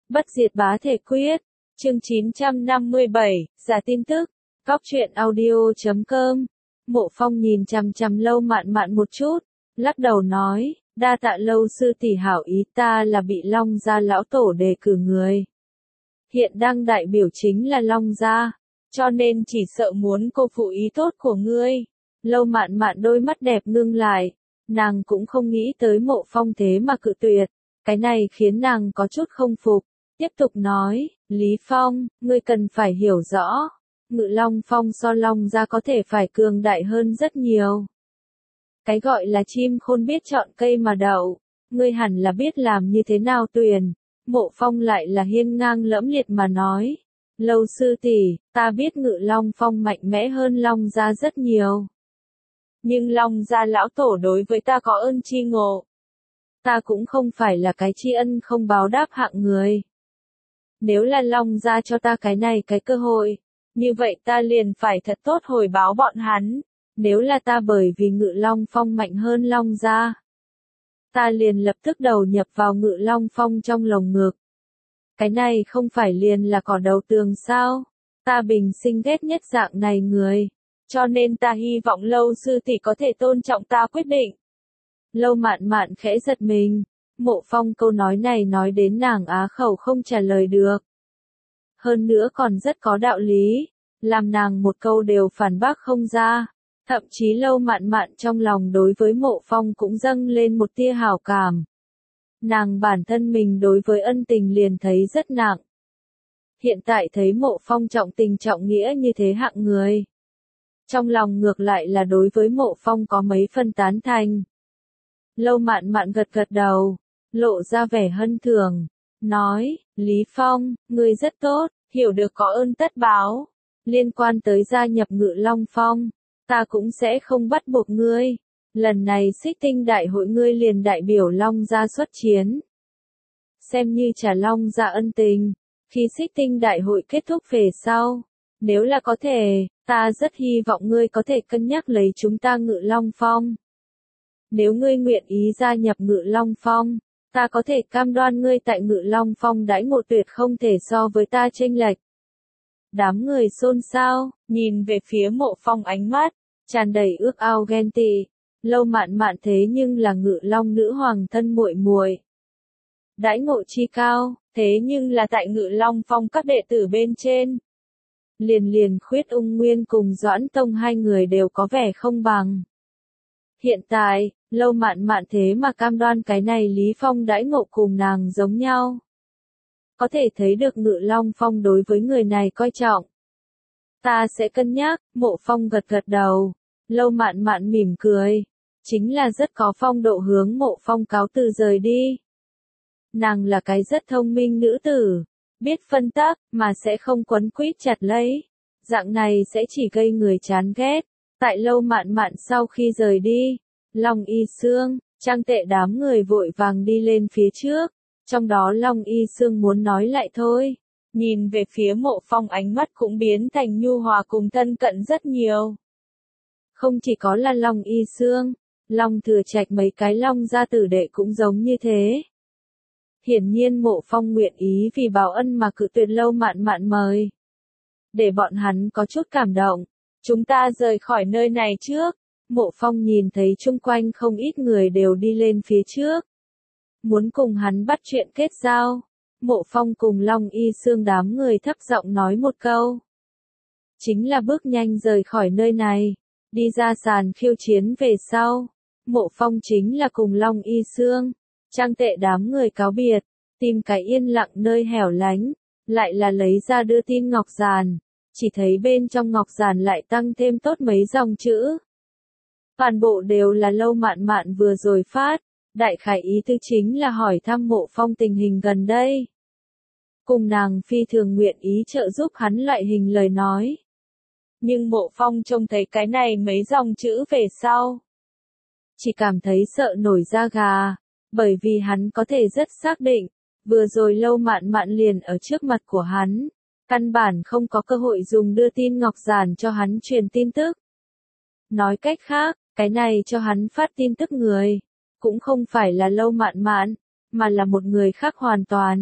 Bất diệt bá thể quyết. Chương 957, giả tin tức. Cóc truyện audio.com. Mộ Phong nhìn chằm chằm Lâu Mạn Mạn một chút, lắc đầu nói, đa tạ Lâu sư tỷ hảo ý, ta là bị Long gia lão tổ đề cử người. Hiện đang đại biểu chính là Long gia, cho nên chỉ sợ muốn cô phụ ý tốt của ngươi. Lâu Mạn Mạn đôi mắt đẹp ngưng lại, nàng cũng không nghĩ tới Mộ Phong thế mà cự tuyệt, cái này khiến nàng có chút không phục, tiếp tục nói, Lý Phong, ngươi cần phải hiểu rõ, Ngự Long Phong so Long gia có thể phải cường đại hơn rất nhiều. Cái gọi là chim khôn biết chọn cây mà đậu, ngươi hẳn là biết làm như thế nào tuyển. Mộ Phong lại là hiên ngang lẫm liệt mà nói, Lâu sư tỷ, ta biết Ngự Long Phong mạnh mẽ hơn Long gia rất nhiều. Nhưng Long gia lão tổ đối với ta có ơn chi ngộ. Ta cũng không phải là cái tri ân không báo đáp hạng người. Nếu là Long gia cho ta cái này cái cơ hội, như vậy ta liền phải thật tốt hồi báo bọn hắn. Nếu là ta bởi vì Ngự Long Phong mạnh hơn Long gia, ta liền lập tức đầu nhập vào Ngự Long Phong trong lồng ngực. Cái này không phải liền là cỏ đầu tường sao? Ta bình sinh ghét nhất dạng này người. Cho nên ta hy vọng Lâu sư tỷ có thể tôn trọng ta quyết định. Lâu Mạn Mạn khẽ giật mình. Mộ Phong câu nói này nói đến nàng á khẩu không trả lời được. Hơn nữa còn rất có đạo lý. Làm nàng một câu đều phản bác không ra. Thậm chí Lâu Mạn Mạn trong lòng đối với Mộ Phong cũng dâng lên một tia hảo cảm. Nàng bản thân mình đối với ân tình liền thấy rất nặng. Hiện tại thấy Mộ Phong trọng tình trọng nghĩa như thế hạng người. Trong lòng ngược lại là đối với Mộ Phong có mấy phân tán thành. Lâu Mạn Mạn gật gật đầu, lộ ra vẻ hân thường, nói, Lý Phong, ngươi rất tốt, hiểu được có ơn tất báo. Liên quan tới gia nhập Ngự Long Phong, ta cũng sẽ không bắt buộc ngươi. Lần này Xích Tinh đại hội ngươi liền đại biểu Long gia xuất chiến. Xem như trả Long gia ân tình, khi Xích Tinh đại hội kết thúc về sau. Nếu là có thể, ta rất hy vọng ngươi có thể cân nhắc lấy chúng ta Ngự Long Phong. Nếu ngươi nguyện ý gia nhập Ngự Long Phong, ta có thể cam đoan ngươi tại Ngự Long Phong đãi ngộ tuyệt không thể so với ta chênh lệch. Đám người xôn xao, nhìn về phía Mộ Phong ánh mắt, tràn đầy ước ao ghen tị. Lâu Mạn Mạn thế nhưng là Ngự Long nữ hoàng thân muội muội. Đãi ngộ chi cao, thế nhưng là tại Ngự Long Phong các đệ tử bên trên. Liền Khuyết Ung Nguyên cùng Doãn Tông hai người đều có vẻ không bằng. Hiện tại, Lâu Mạn Mạn thế mà cam đoan cái này Lý Phong đãi ngộ cùng nàng giống nhau. Có thể thấy được Ngự Long Phong đối với người này coi trọng. Ta sẽ cân nhắc, Mộ Phong gật gật đầu. Lâu Mạn Mạn mỉm cười. Chính là rất có phong độ hướng Mộ Phong cáo từ rời đi. Nàng là cái rất thông minh nữ tử. Biết phân tắc, mà sẽ không quấn quýt chặt lấy. Dạng này sẽ chỉ gây người chán ghét. Tại Lâu Mạn Mạn sau khi rời đi, Long Y Sương, Trang Tệ đám người vội vàng đi lên phía trước. Trong đó Long Y Sương muốn nói lại thôi. Nhìn về phía Mộ Phong ánh mắt cũng biến thành nhu hòa cùng thân cận rất nhiều. Không chỉ có là Long Y Sương, Long Thừa Trạch mấy cái Long gia tử đệ cũng giống như thế. Hiển nhiên Mộ Phong nguyện ý vì báo ân mà cự tuyệt Lâu Mạn Mạn mời. Để bọn hắn có chút cảm động. Chúng ta rời khỏi nơi này trước. Mộ Phong nhìn thấy chung quanh không ít người đều đi lên phía trước. Muốn cùng hắn bắt chuyện kết giao. Mộ Phong cùng Long Y Sương đám người thấp giọng nói một câu. Chính là bước nhanh rời khỏi nơi này. Đi ra sàn khiêu chiến về sau. Mộ Phong chính là cùng Long Y Sương, Trang Tệ đám người cáo biệt. Tìm cái yên lặng nơi hẻo lánh. Lại là lấy ra đưa tin ngọc giàn. Chỉ thấy bên trong ngọc giản lại tăng thêm tốt mấy dòng chữ. Toàn bộ đều là Lâu Mạn Mạn vừa rồi phát, đại khái ý tứ chính là hỏi thăm Mộ Phong tình hình gần đây. Cùng nàng phi thường nguyện ý trợ giúp hắn loại hình lời nói. Nhưng Mộ Phong trông thấy cái này mấy dòng chữ về sau. Chỉ cảm thấy sợ nổi da gà, bởi vì hắn có thể rất xác định, vừa rồi Lâu Mạn Mạn liền ở trước mặt của hắn. Căn bản không có cơ hội dùng đưa tin ngọc giản cho hắn truyền tin tức. Nói cách khác, cái này cho hắn phát tin tức người, cũng không phải là Lâu Mạn Mạn, mà là một người khác hoàn toàn.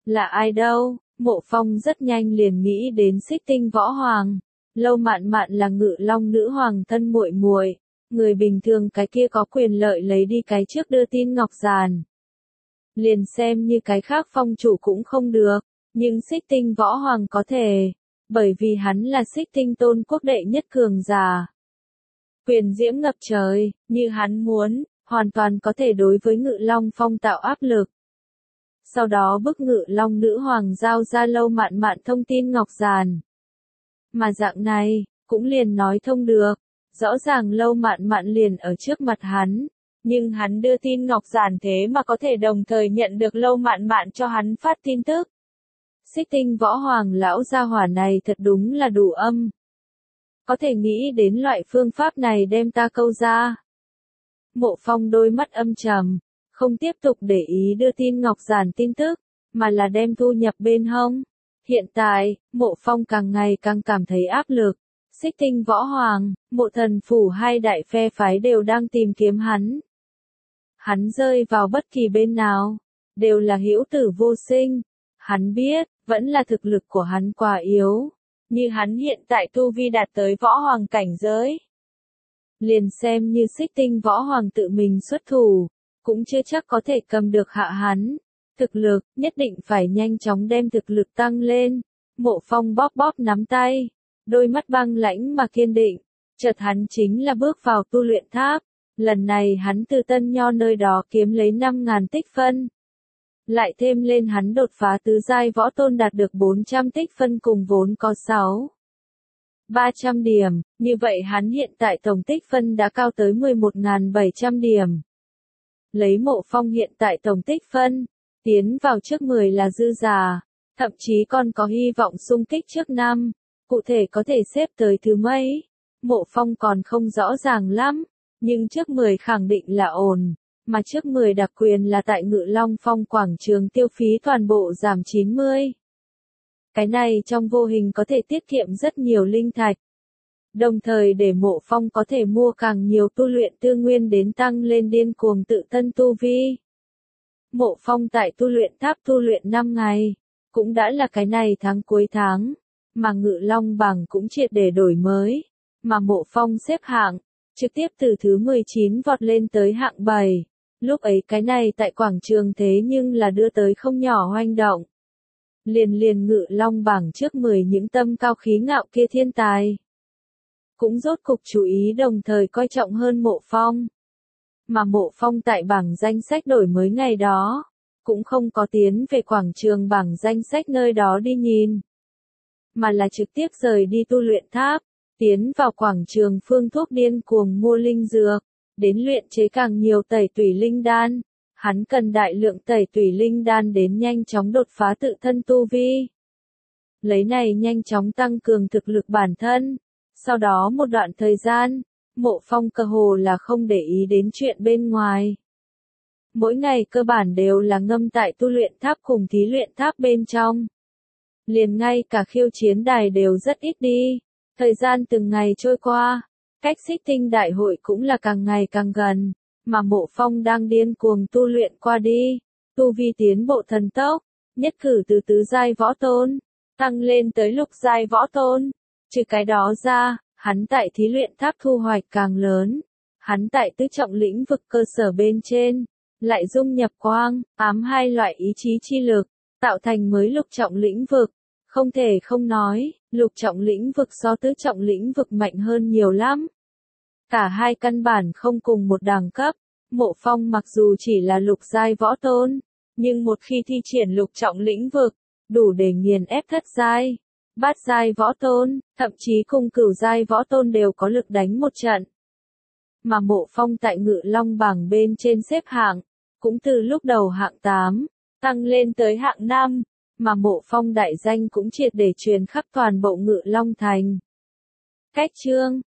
Là ai đâu? Mộ Phong rất nhanh liền nghĩ đến Xích Tinh Võ Hoàng. Lâu Mạn Mạn là Ngự Long nữ hoàng thân muội muội, người bình thường cái kia có quyền lợi lấy đi cái trước đưa tin ngọc giàn. Liền xem như cái khác phong chủ cũng không được, nhưng Xích Tinh Võ Hoàng có thể, bởi vì hắn là Xích Tinh Tôn quốc đệ nhất cường giả. Quyền diễm ngập trời, như hắn muốn, hoàn toàn có thể đối với Ngự Long Phong tạo áp lực. Sau đó bức Ngự Long nữ hoàng giao ra Lâu Mạn Mạn thông tin ngọc giàn. Mà dạng này, cũng liền nói thông được, rõ ràng Lâu Mạn Mạn liền ở trước mặt hắn, nhưng hắn đưa tin ngọc giản thế mà có thể đồng thời nhận được Lâu Mạn Mạn cho hắn phát tin tức. Xích Tinh Võ Hoàng lão gia hỏa này thật đúng là đủ âm. Có thể nghĩ đến loại phương pháp này đem ta câu ra. Mộ Phong đôi mắt âm trầm, không tiếp tục để ý đưa tin ngọc giản tin tức, mà là đem thu nhập bên hông. Hiện tại, Mộ Phong càng ngày càng cảm thấy áp lực. Xích Tinh Võ Hoàng, Mộ Thần Phủ hai đại phe phái đều đang tìm kiếm hắn. Hắn rơi vào bất kỳ bên nào, đều là hữu tử vô sinh. Hắn biết, vẫn là thực lực của hắn quá yếu. Như hắn hiện tại tu vi đạt tới võ hoàng cảnh giới. Liền xem như Xích Tinh Võ Hoàng tự mình xuất thủ, cũng chưa chắc có thể cầm được hạ hắn. Thực lực, nhất định phải nhanh chóng đem thực lực tăng lên. Mộ Phong bóp bóp nắm tay, đôi mắt băng lãnh mà kiên định. Chợt hắn chính là bước vào tu luyện tháp. Lần này hắn từ Tân Nho nơi đó kiếm lấy 5.000 tích phân. Lại thêm lên hắn đột phá tứ giai võ tôn đạt được 400 tích phân cùng vốn có 300 điểm, như vậy hắn hiện tại tổng tích phân đã cao tới 11.700 điểm. Lấy Mộ Phong hiện tại tổng tích phân, tiến vào trước 10 là dư giả, thậm chí còn có hy vọng xung kích trước 5, cụ thể có thể xếp tới thứ mấy. Mộ Phong còn không rõ ràng lắm, nhưng trước 10 khẳng định là ổn, mà trước 10 đặc quyền là tại Ngự Long Phong quảng trường tiêu phí toàn bộ giảm 90. Cái này trong vô hình có thể tiết kiệm rất nhiều linh thạch. Đồng thời để Mộ Phong có thể mua càng nhiều tu luyện tư nguyên đến tăng lên điên cuồng tự thân tu vi. Mộ Phong tại tu luyện tháp tu luyện 5 ngày, cũng đã là cái này tháng cuối tháng, mà Ngự Long bảng cũng triệt để đổi mới, mà Mộ Phong xếp hạng, trực tiếp từ thứ 19 vọt lên tới hạng 7. Lúc ấy cái này tại quảng trường thế nhưng là đưa tới không nhỏ hoành động. Liền Ngự Long bảng trước 10 những tâm cao khí ngạo kia thiên tài. Cũng rốt cục chú ý đồng thời coi trọng hơn Mộ Phong. Mà Mộ Phong tại bảng danh sách đổi mới ngày đó, cũng không có tiến về quảng trường bảng danh sách nơi đó đi nhìn, mà là trực tiếp rời đi tu luyện tháp, tiến vào quảng trường phương thuốc điên cuồng mua linh dược, đến luyện chế càng nhiều tẩy tủy linh đan. Hắn cần đại lượng tẩy tủy linh đan đến nhanh chóng đột phá tự thân tu vi. Lấy này nhanh chóng tăng cường thực lực bản thân. Sau đó một đoạn thời gian, Mộ Phong cơ hồ là không để ý đến chuyện bên ngoài. Mỗi ngày cơ bản đều là ngâm tại tu luyện tháp cùng thí luyện tháp bên trong. Liền ngay cả khiêu chiến đài đều rất ít đi. Thời gian từng ngày trôi qua, cách Xích Tinh đại hội cũng là càng ngày càng gần, mà Mộ Phong đang điên cuồng tu luyện qua đi, tu vi tiến bộ thần tốc, nhất cử từ tứ giai võ tôn, tăng lên tới lục giai võ tôn. Trừ cái đó ra, hắn tại thí luyện tháp thu hoạch càng lớn, hắn tại tứ trọng lĩnh vực cơ sở bên trên, lại dung nhập quang, ám hai loại ý chí chi lực, tạo thành mới lục trọng lĩnh vực. Không thể không nói, lục trọng lĩnh vực so tứ trọng lĩnh vực mạnh hơn nhiều lắm. Cả hai căn bản không cùng một đẳng cấp. Mộ Phong mặc dù chỉ là lục giai võ tôn, nhưng một khi thi triển lục trọng lĩnh vực, đủ để nghiền ép thất giai, bát giai võ tôn, thậm chí cùng cửu giai võ tôn đều có lực đánh một trận. Mà Mộ Phong tại Ngự Long bảng bên trên xếp hạng, cũng từ lúc đầu hạng 8, tăng lên tới hạng 5, mà Mộ Phong đại danh cũng triệt để truyền khắp toàn bộ Ngự Long thành. Cách chương